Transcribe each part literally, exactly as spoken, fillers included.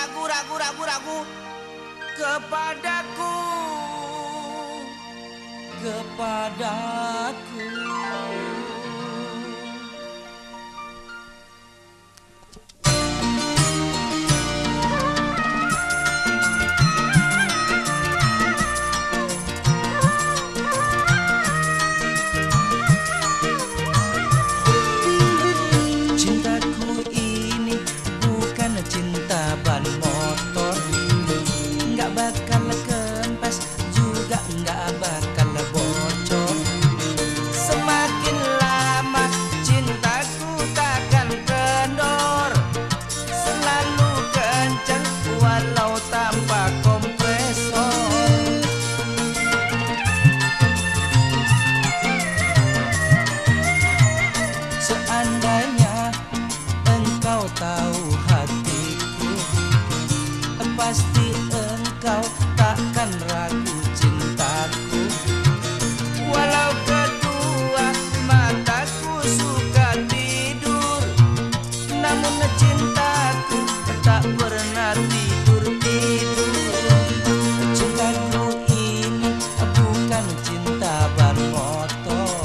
ragu, ragu, ragu, ragu kepadaku, kepadaku. Seandainya engkau tahu hatiku, pasti engkau takkan ragu cintaku. Walau kedua mataku suka tidur, namun cintaku tak pernah tidur-tidur. Cintaku ini bukan cinta ban motor.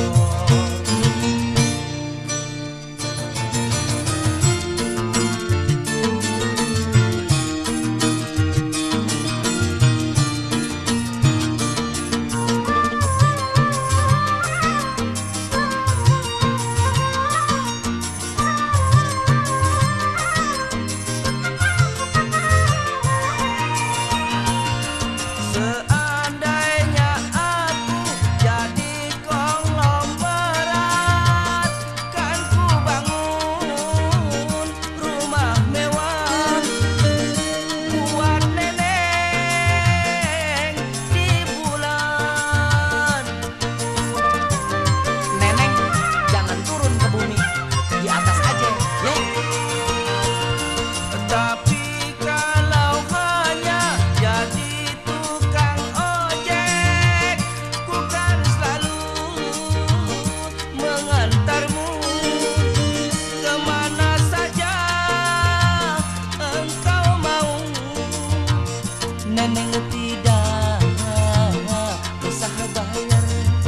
Neneng tidak usah bayar,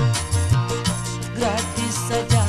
gratis saja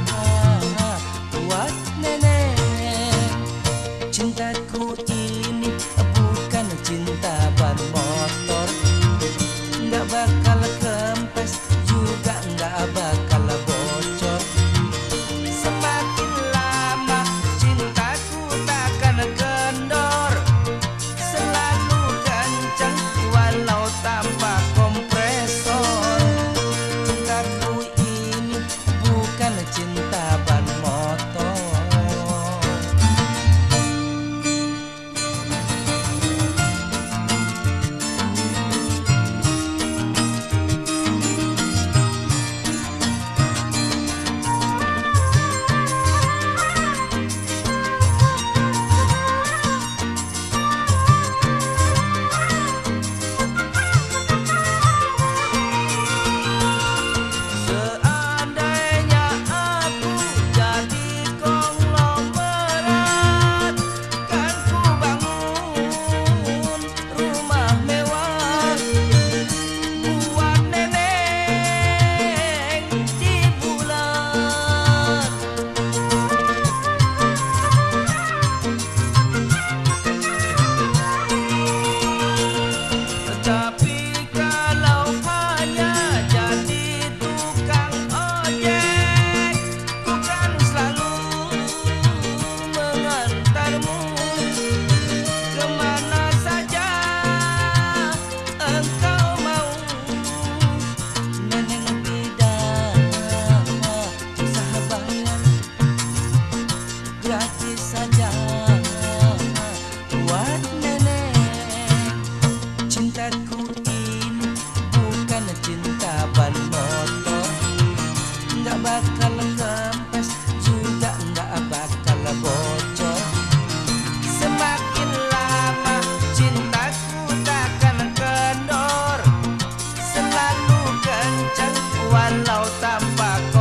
buat nenek. Cintaku ini bukan cinta ban motor, nggak bakal kempes juga nggak bakal bocor. Semakin lama cintaku takkan kendor, selalu kencang walau tanpa kompresor. Cintaku ini bukan cinta ban motor. Saja buat nenek. Cintaku ini bukan cinta ban motor, nggak bakal kempes juga nggak bakal bocor. Semakin lama cintaku takkan kendor, selalu kencang walau tanpa